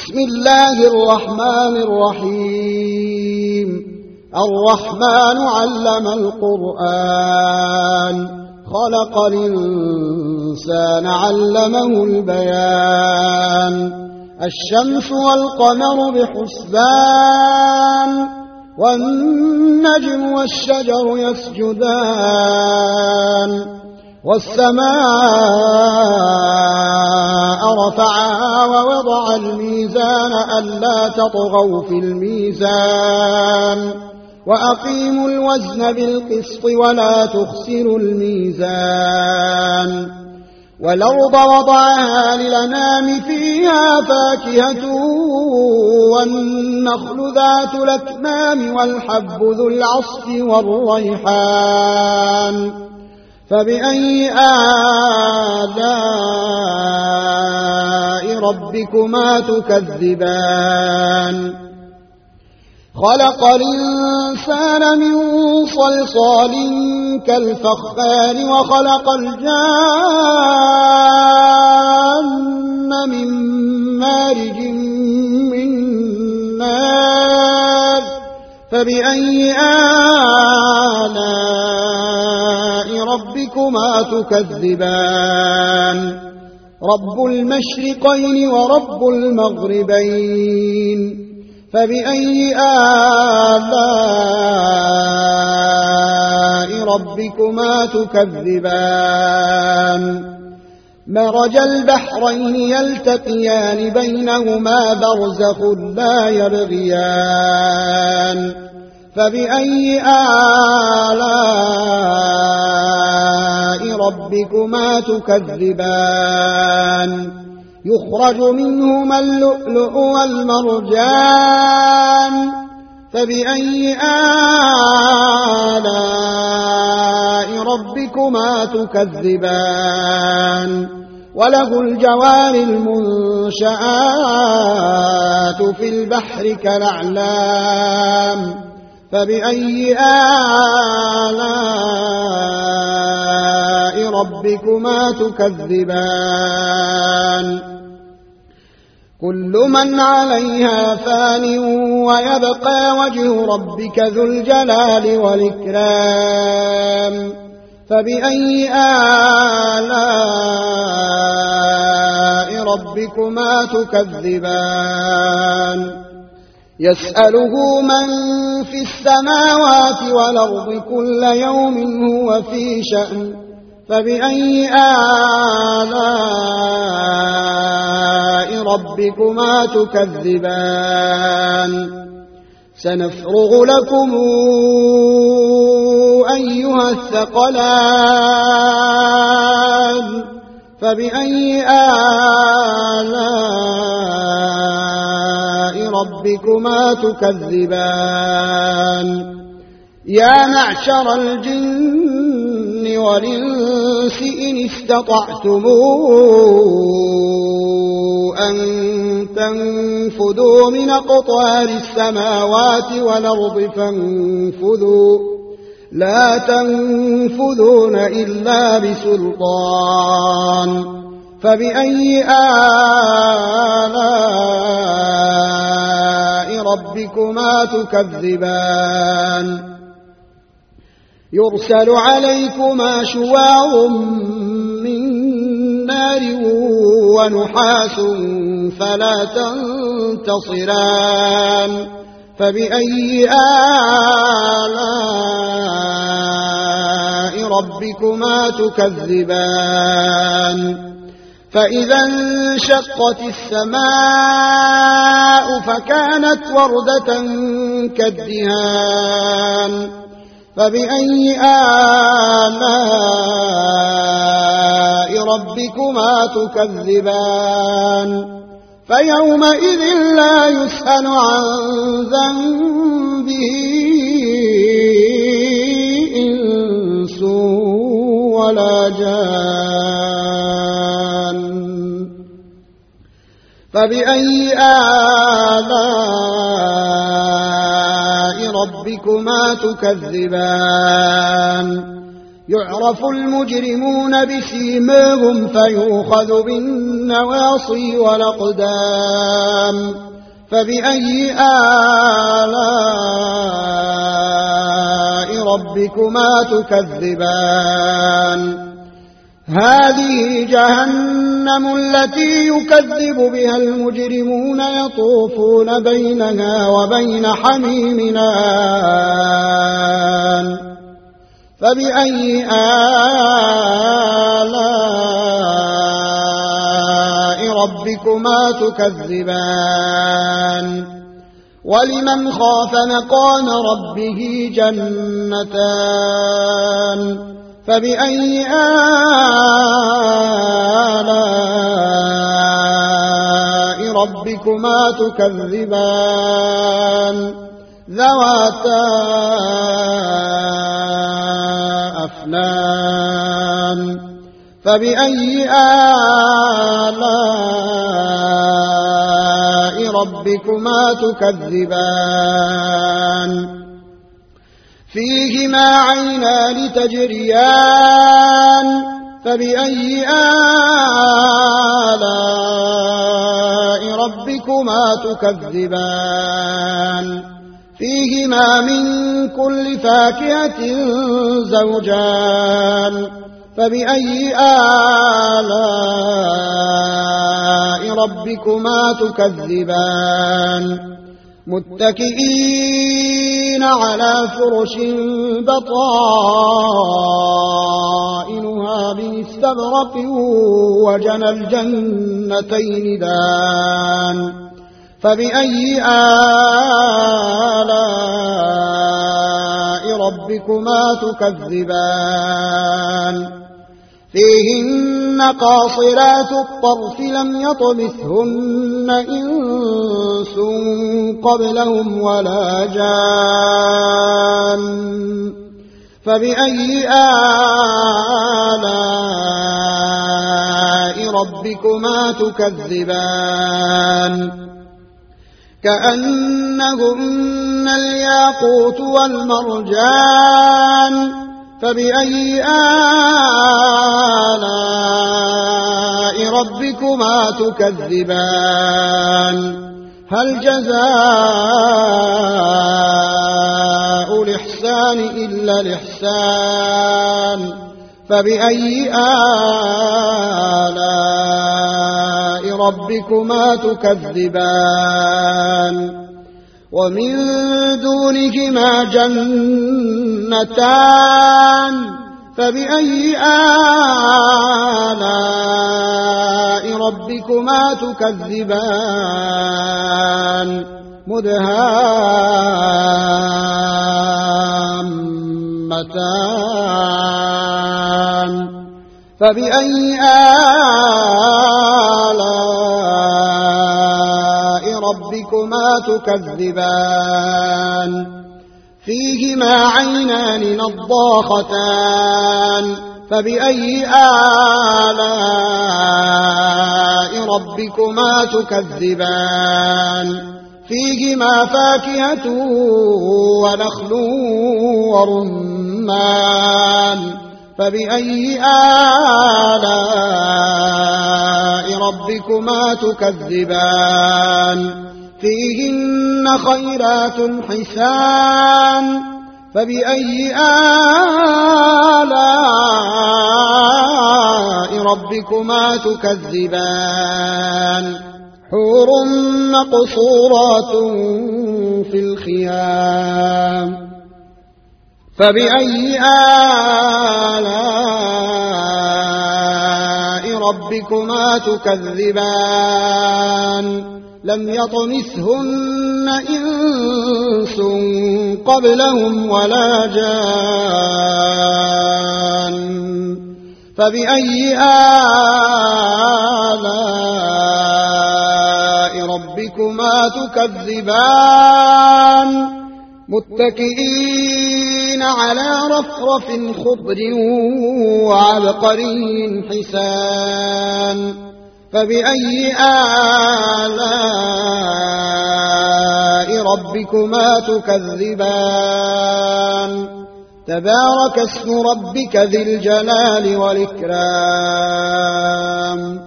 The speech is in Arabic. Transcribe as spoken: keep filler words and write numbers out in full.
بسم الله الرحمن الرحيم الرحمن علم القرآن خلق الإنسان علمه البيان الشمس والقمر بحسبان والنجم والشجر يسجدان والسماء رفعها ووضع الميزان ألا تطغوا في الميزان وأقيموا الوزن بالقسط ولا تخسروا الميزان والأرض وضعها للأنام فيها فاكهة والنخل ذات الأكمام والحب ذو العصف والريحان فبأي آلاء ربكما تكذبان خلق الإنسان من صلصال كالفخار وخلق الجان من مارج من نار فبأي آلاء ربكما تكذبان رب المشرقين ورب المغربين فبأي آلاء ربكما تكذبان مرج البحرين يلتقيان بينهما برزخ لا يبغيان فبأي آلاء ربكما تكذبان يخرج منهما اللؤلؤ والمرجان فبأي آلاء ربكما تكذبان وله الجوار المنشآت في البحر كالأعلام فبأي آلاء ربكما تكذبان كل من عليها فان ويبقى وجه ربك ذو الجلال والإكرام فبأي آلاء ربكما تكذبان يسأله من في السماوات والأرض كل يوم هو في شأن فبأي آلاء ربكما تكذبان سنفرغ لكم أيها الثقلان فبأي آلاء ربكما تكذبان يا معشر الجن والإنس إن استطعتم أن تنفذوا من أقطار السماوات والأرض فانفذوا لا تنفذون إلا بسلطان فبأي آلاء ربكما تكذبان يرسل عليكما شواظ من نار ونحاس فلا تنتصران فبأي آلاء ربكما تكذبان فإذا انشقت السماء فكانت وردة كالدهان فبأي آلاء ربكما تكذبان فيومئذ لا يسأل عن ذنبه إنس ولا جان فبأي آلاء ربكما تكذبان يعرف المجرمون بسيماهم فيؤخذ بالنواصي والأقدام فبأي آلاء ربكما تكذبان هذه جهنم التي يكذب بها المجرمون يطوفون بينها وبين حميم آن فبأي آلاء ربكما تكذبان ولمن خاف مقام ربه جنتان فبأي آلاء ربكما تكذبان ذواتا أفنان فبأي آلاء ربكما تكذبان فيهما عينان تجريان فبأي آلاء ربكما تكذبان فيهما من كل فاكهة زوجان فبأي آلاء ربكما تكذبان متكئين على فرش بطائنها من استبرق وجنى الجنتين دان فبأي آلاء ربكما تكذبان فيهن قاصرات الطرف لم يطمثهن إنس قبلهم ولا جان فبأي آلاء ربكما تكذبان كأنهن الياقوت والمرجان فبأي آلاء ربكما تكذبان هل جزاء الإحسان إلا الإحسان فبأي آلاء ربكما تكذبان ومن دونهما جنتان فبأي آلاء ربكما تكذبان مدهامتان فبأي آلاء ربكما تكذبان فيهما عينان نضاختان فبأي آلاء ربكما تكذبان فيهما فاكهة ونخل ورمان فبأي آلاء ربكما تكذبان فيهن خيرات حسان فبأي آلاء ربكما تكذبان حور مقصورات في الخيام فبأي آلاء ربكما تكذبان لم يطمثهن إنس قبلهم ولا جان فبأي آلاء ربكما تكذبان متكئين على رفرف خضر وعبقري حسان فبأي آلاء ربكما تكذبان تبارك اسم ربك ذي الجلال والإكرام